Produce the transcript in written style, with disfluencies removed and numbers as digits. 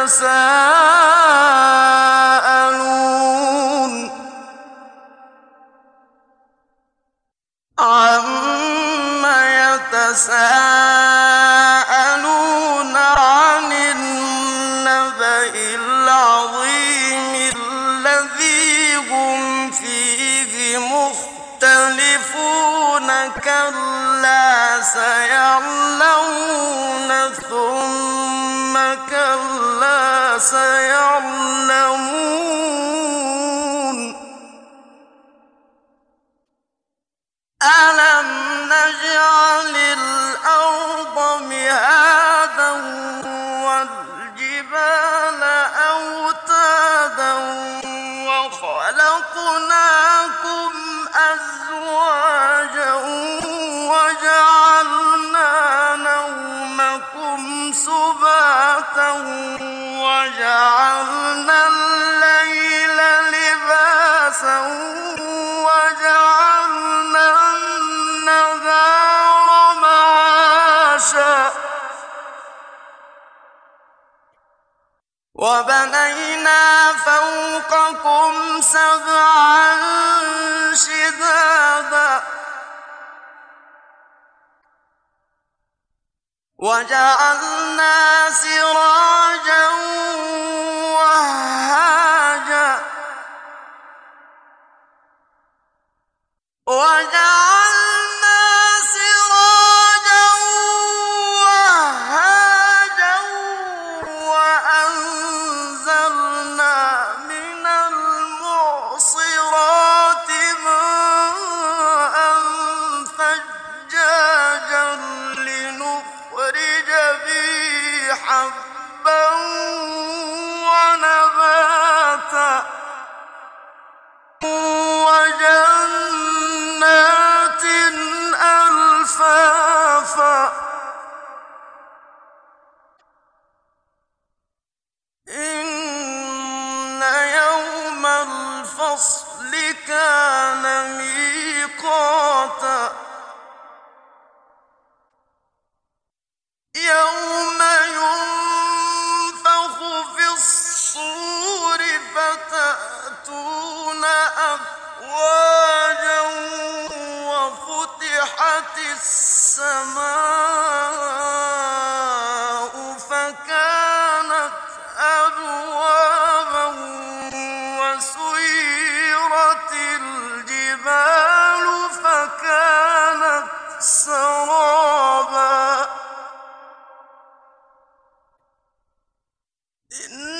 يتساءلون عن النبأ العظيم الذي هم فيه مختلفون كلا سيعلمون ثم كلا سيعلمون ألم نجعل الأرض مهادا والجبال أوتادا وخلقناكم أزواجا وجعلنا نومكم سباتا وجعلنا الليل لباسا وجعلنا النهار معاشا وبنينا فوقكم سبعا شدادا وجعلنا سراجا وهاجا وجعلنا سراجا وهاجا وأنزلنا من المعصرات ماء ثجاجا لنخرج به حبا ونباتا وجنات ألفافا إن يوم الفصل كان ميقاتا يوم ينفخ في الصور فتأتون أفواجا وفتحت السماء فكانت أبوابا وسيرت الجبال فكانت سرابا